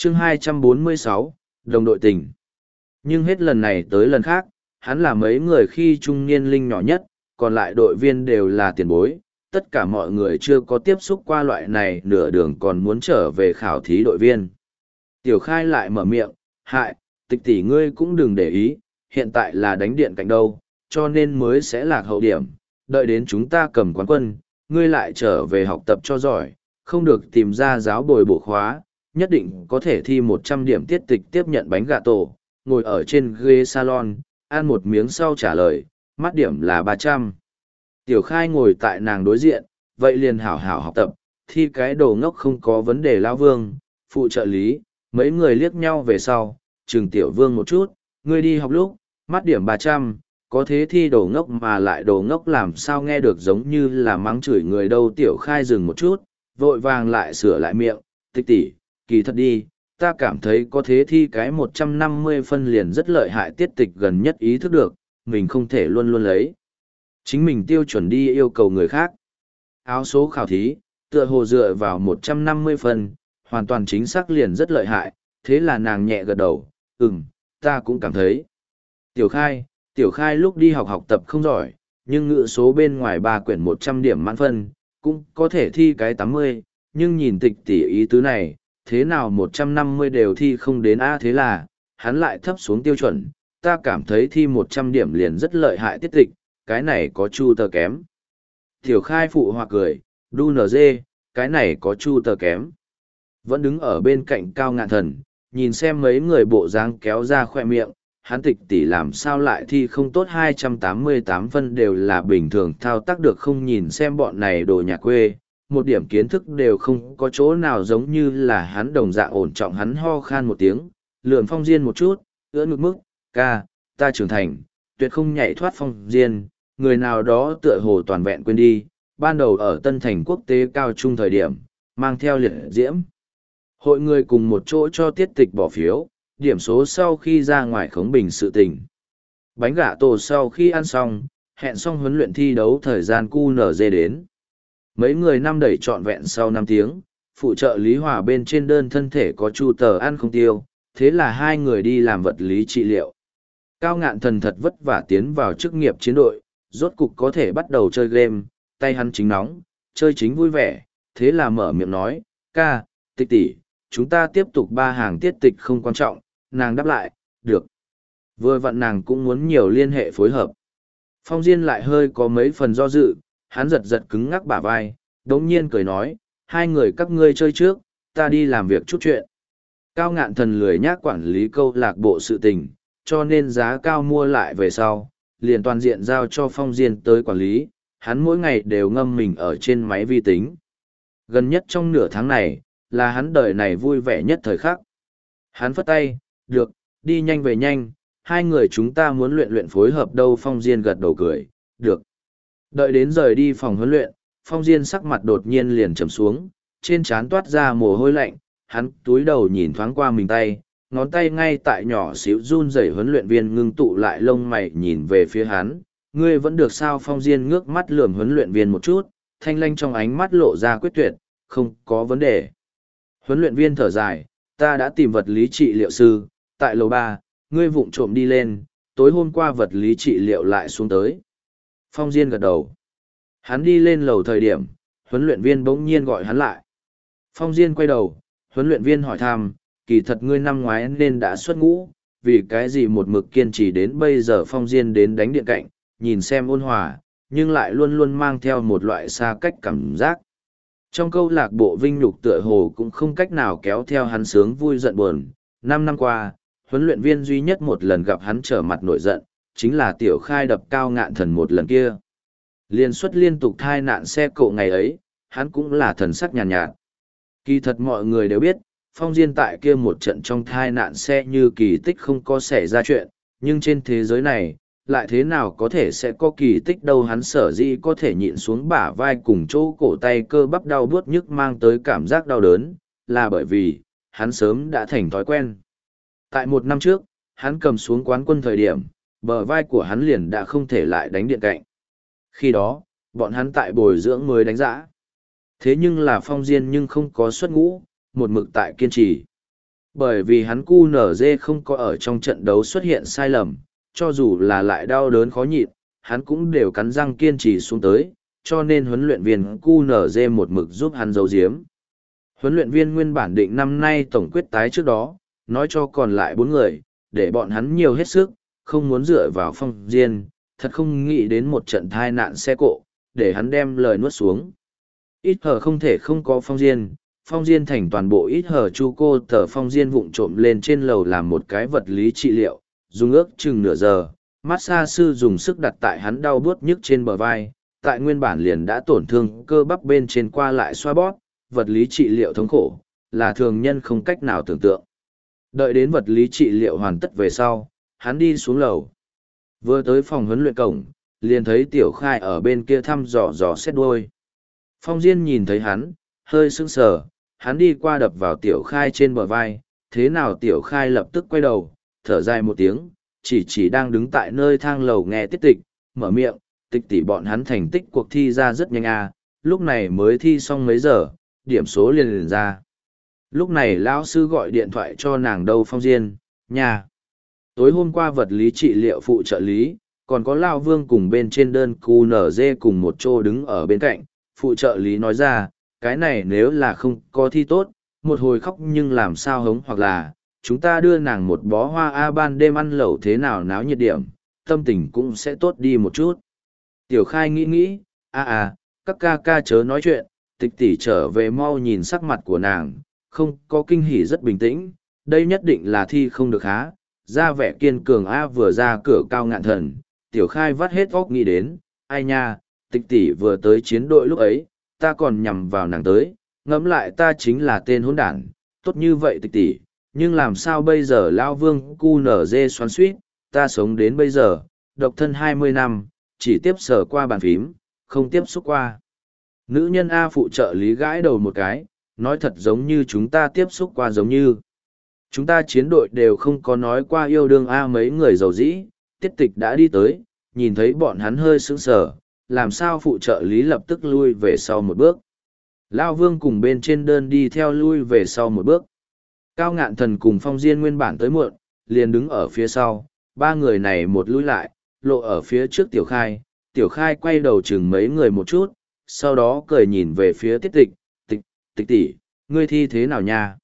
Chương 246, đồng đội tình. Nhưng hết lần này tới lần khác, hắn là mấy người khi trung niên linh nhỏ nhất, còn lại đội viên đều là tiền bối. Tất cả mọi người chưa có tiếp xúc qua loại này nửa đường còn muốn trở về khảo thí đội viên. Tiểu Khai lại mở miệng, hại, tịch tỷ ngươi cũng đừng để ý, hiện tại là đánh điện cạnh đâu, cho nên mới sẽ lạc hậu điểm, đợi đến chúng ta cầm quán quân, ngươi lại trở về học tập cho giỏi, không được tìm ra giáo bồi bổ khóa, nhất định có thể thi 100 điểm tiết tịch tiếp nhận bánh gà tổ, ngồi ở trên ghế salon, ăn một miếng sau trả lời, mắt điểm là 300. Tiểu Khai ngồi tại nàng đối diện, vậy liền hảo hảo học tập, thi cái đồ ngốc không có vấn đề lao vương, phụ trợ lý, mấy người liếc nhau về sau, trừng Tiểu Vương một chút, ngươi đi học lúc, mắt điểm 300, có thế thi đồ ngốc mà lại đồ ngốc làm sao nghe được giống như là mắng chửi người đâu. Tiểu Khai dừng một chút, vội vàng lại sửa lại miệng, tịch tỷ, kỳ thật đi, ta cảm thấy có thế thi cái 150 phân liền rất lợi hại. Tiết tịch gần nhất ý thức được, mình không thể luôn luôn lấy chính mình tiêu chuẩn đi yêu cầu người khác. Áo số khảo thí, tựa hồ dựa vào 150 phân, hoàn toàn chính xác liền rất lợi hại, thế là nàng nhẹ gật đầu, ta cũng cảm thấy. Tiểu Khai lúc đi học học tập không giỏi, nhưng ngữ số bên ngoài 3 quyển 100 điểm mãn phân, cũng có thể thi cái 80, nhưng nhìn tịch tỷ ý tứ này, thế nào 150 đều thi không đến a. Thế là, hắn lại thấp xuống tiêu chuẩn, ta cảm thấy thi 100 điểm liền rất lợi hại. Tiết tịch, cái này có chu tờ kém. Tiểu Khai phụ hòa cười, đu nở dê, cái này có chu tờ kém. Vẫn đứng ở bên cạnh Cao Ngạn Thần, nhìn xem mấy người bộ dáng kéo ra khoe miệng, hắn tịch tỷ làm sao lại thi không tốt. 288 phân đều là bình thường thao tác được không. Nhìn xem bọn này đồ nhà quê, một điểm kiến thức đều không có chỗ nào giống như là hắn đồng dạng ổn trọng. Hắn ho khan một tiếng, lườm Phong Diên một chút, ưỡn ngực mức, ca, ta trưởng thành, tuyệt không nhảy thoát Phong Diên, người nào đó tựa hồ toàn vẹn quên đi, ban đầu ở Tân Thành quốc tế cao trung thời điểm, mang theo liệt diễm. Hội người cùng một chỗ cho tiết tịch bỏ phiếu, điểm số sau khi ra ngoài khống bình sự tình. Bánh gà tổ sau khi ăn xong, hẹn xong huấn luyện thi đấu thời gian QNZ đến. Mấy người năm đẩy trọn vẹn sau 5 tiếng, phụ trợ Lý Hòa bên trên đơn thân thể có chu tờ ăn không tiêu, thế là hai người đi làm vật lý trị liệu. Cao Ngạn Thần thật vất vả tiến vào chức nghiệp chiến đội, rốt cục có thể bắt đầu chơi game, tay hắn chính nóng, chơi chính vui vẻ, thế là mở miệng nói, ca, tịch tỷ, chúng ta tiếp tục 3 hàng tiết tịch không quan trọng. Nàng đáp lại, được. Vừa vặn nàng cũng muốn nhiều liên hệ phối hợp. Phong Diên lại hơi có mấy phần do dự, hắn giật giật cứng ngắc bả vai, đống nhiên cười nói, hai người các ngươi chơi trước, ta đi làm việc chút chuyện. Cao Ngạn Thần lười nhác quản lý câu lạc bộ sự tình, cho nên giá cao mua lại về sau, liền toàn diện giao cho Phong Diên tới quản lý, hắn mỗi ngày đều ngâm mình ở trên máy vi tính. Gần nhất trong nửa tháng này, là hắn đời này vui vẻ nhất thời khắc. Hắn phất tay, được, đi nhanh về nhanh, hai người chúng ta muốn luyện luyện phối hợp đâu. Phong Diên gật đầu cười, được. Đợi đến rời đi phòng huấn luyện, Phong Diên sắc mặt đột nhiên liền trầm xuống, trên trán toát ra mồ hôi lạnh, hắn túi đầu nhìn thoáng qua mình tay, ngón tay ngay tại nhỏ xíu run rẩy. Huấn luyện viên ngưng tụ lại lông mày nhìn về phía hắn, ngươi vẫn được sao? Phong Diên ngước mắt lườm huấn luyện viên một chút, thanh lanh trong ánh mắt lộ ra quyết tuyệt, không có vấn đề. Huấn luyện viên thở dài, ta đã tìm vật lý trị liệu sư, tại lầu 3, ngươi vụng trộm đi lên, tối hôm qua vật lý trị liệu lại xuống tới. Phong Diên gật đầu. Hắn đi lên lầu thời điểm, huấn luyện viên bỗng nhiên gọi hắn lại. Phong Diên quay đầu, huấn luyện viên hỏi thăm, kỳ thật ngươi năm ngoái nên đã xuất ngũ, vì cái gì một mực kiên trì đến bây giờ? Phong Diên đến đánh điện cạnh, nhìn xem ôn hòa, nhưng lại luôn luôn mang theo một loại xa cách cảm giác. Trong câu lạc bộ vinh nhục tựa hồ cũng không cách nào kéo theo hắn sướng vui giận buồn. 5 năm qua, huấn luyện viên duy nhất một lần gặp hắn trở mặt nổi giận, chính là Tiểu Khai đập Cao Ngạn Thần một lần kia. Liên suất liên tục thai nạn xe cộ ngày ấy, hắn cũng là thần sắc nhàn nhạt. Kỳ thật mọi người đều biết, Phong Diên tại kia một trận trong thai nạn xe như kỳ tích không có xảy ra chuyện, nhưng trên thế giới này, lại thế nào có thể sẽ có kỳ tích đâu. Hắn sở dĩ có thể nhịn xuống bả vai cùng chỗ cổ tay cơ bắp đau buốt nhức mang tới cảm giác đau đớn, là bởi vì, hắn sớm đã thành thói quen. Tại 1 năm trước, hắn cầm xuống quán quân thời điểm, bờ vai của hắn liền đã không thể lại đánh điện cạnh. Khi đó, bọn hắn tại bồi dưỡng mới đánh giã. Thế nhưng là Phong Diên nhưng không có xuất ngũ, một mực tại kiên trì. Bởi vì hắn QNZ không có ở trong trận đấu xuất hiện sai lầm, cho dù là lại đau đớn khó nhịn, hắn cũng đều cắn răng kiên trì xuống tới, cho nên huấn luyện viên QNZ một mực giúp hắn giấu giếm. Huấn luyện viên nguyên bản định năm nay tổng quyết tái trước đó, nói cho còn lại 4 người, để bọn hắn nhiều hết sức, không muốn dựa vào Phong Diên, thật không nghĩ đến một trận thai nạn xe cộ, để hắn đem lời nuốt xuống. Ít hờ không thể không có Phong Diên thành toàn bộ ít hờ chu cô tờ Phong Diên vụng trộm lên trên lầu làm một cái vật lý trị liệu, dùng ước chừng nửa giờ, massage sư dùng sức đặt tại hắn đau buốt nhức trên bờ vai, tại nguyên bản liền đã tổn thương cơ bắp bên trên qua lại xoa bóp, vật lý trị liệu thống khổ, là thường nhân không cách nào tưởng tượng. Đợi đến vật lý trị liệu hoàn tất về sau, hắn đi xuống lầu. Vừa tới phòng huấn luyện cổng, liền thấy Tiểu Khai ở bên kia thăm dò xét đuôi. Phong Diên nhìn thấy hắn, hơi sững sờ, hắn đi qua đập vào Tiểu Khai trên bờ vai, thế nào Tiểu Khai lập tức quay đầu, thở dài một tiếng, chỉ đang đứng tại nơi thang lầu nghe tiết tịch, mở miệng, tịch tỷ bọn hắn thành tích cuộc thi ra rất nhanh à, lúc này mới thi xong mấy giờ, điểm số liền ra. Lúc này lão sư gọi điện thoại cho nàng đâu Phong Diên, nhà. Tối hôm qua vật lý trị liệu phụ trợ lý, còn có Lao Vương cùng bên trên đơn QNZ cùng một chỗ đứng ở bên cạnh, phụ trợ lý nói ra, cái này nếu là không có thi tốt, một hồi khóc nhưng làm sao hống hoặc là, chúng ta đưa nàng một bó hoa A ban đêm ăn lẩu thế nào náo nhiệt điểm, tâm tình cũng sẽ tốt đi một chút. Tiểu Khai nghĩ, các ca chớ nói chuyện, tịch tỷ trở về mau nhìn sắc mặt của nàng, không có kinh hỉ rất bình tĩnh, đây nhất định là thi không được há, ra vẻ kiên cường A vừa ra cửa Cao Ngạn Thần, Tiểu Khai vắt hết óc nghĩ đến, ai nha, tịch tỷ vừa tới chiến đội lúc ấy, ta còn nhằm vào nàng tới, ngẫm lại ta chính là tên hỗn đản, tốt như vậy tịch tỷ, nhưng làm sao bây giờ Lao Vương QNZ xoắn suýt, ta sống đến bây giờ, độc thân 20 năm, chỉ tiếp sờ qua bàn phím, không tiếp xúc qua. Nữ nhân A phụ trợ lý gãi đầu một cái, nói thật giống như chúng ta tiếp xúc qua giống như. Chúng ta chiến đội đều không có nói qua yêu đương A mấy người giàu dĩ, tiết tịch đã đi tới, nhìn thấy bọn hắn hơi sững sờ, làm sao phụ trợ lý lập tức lui về sau một bước. Lao Vương cùng bên trên đơn đi theo lui về sau một bước. Cao Ngạn Thần cùng Phong Diên nguyên bản tới muộn, liền đứng ở phía sau, ba người này một lui lại, lộ ở phía trước Tiểu Khai quay đầu chừng mấy người một chút, sau đó cười nhìn về phía tiết tịch, tịch tỷ, ngươi thi thế nào nha?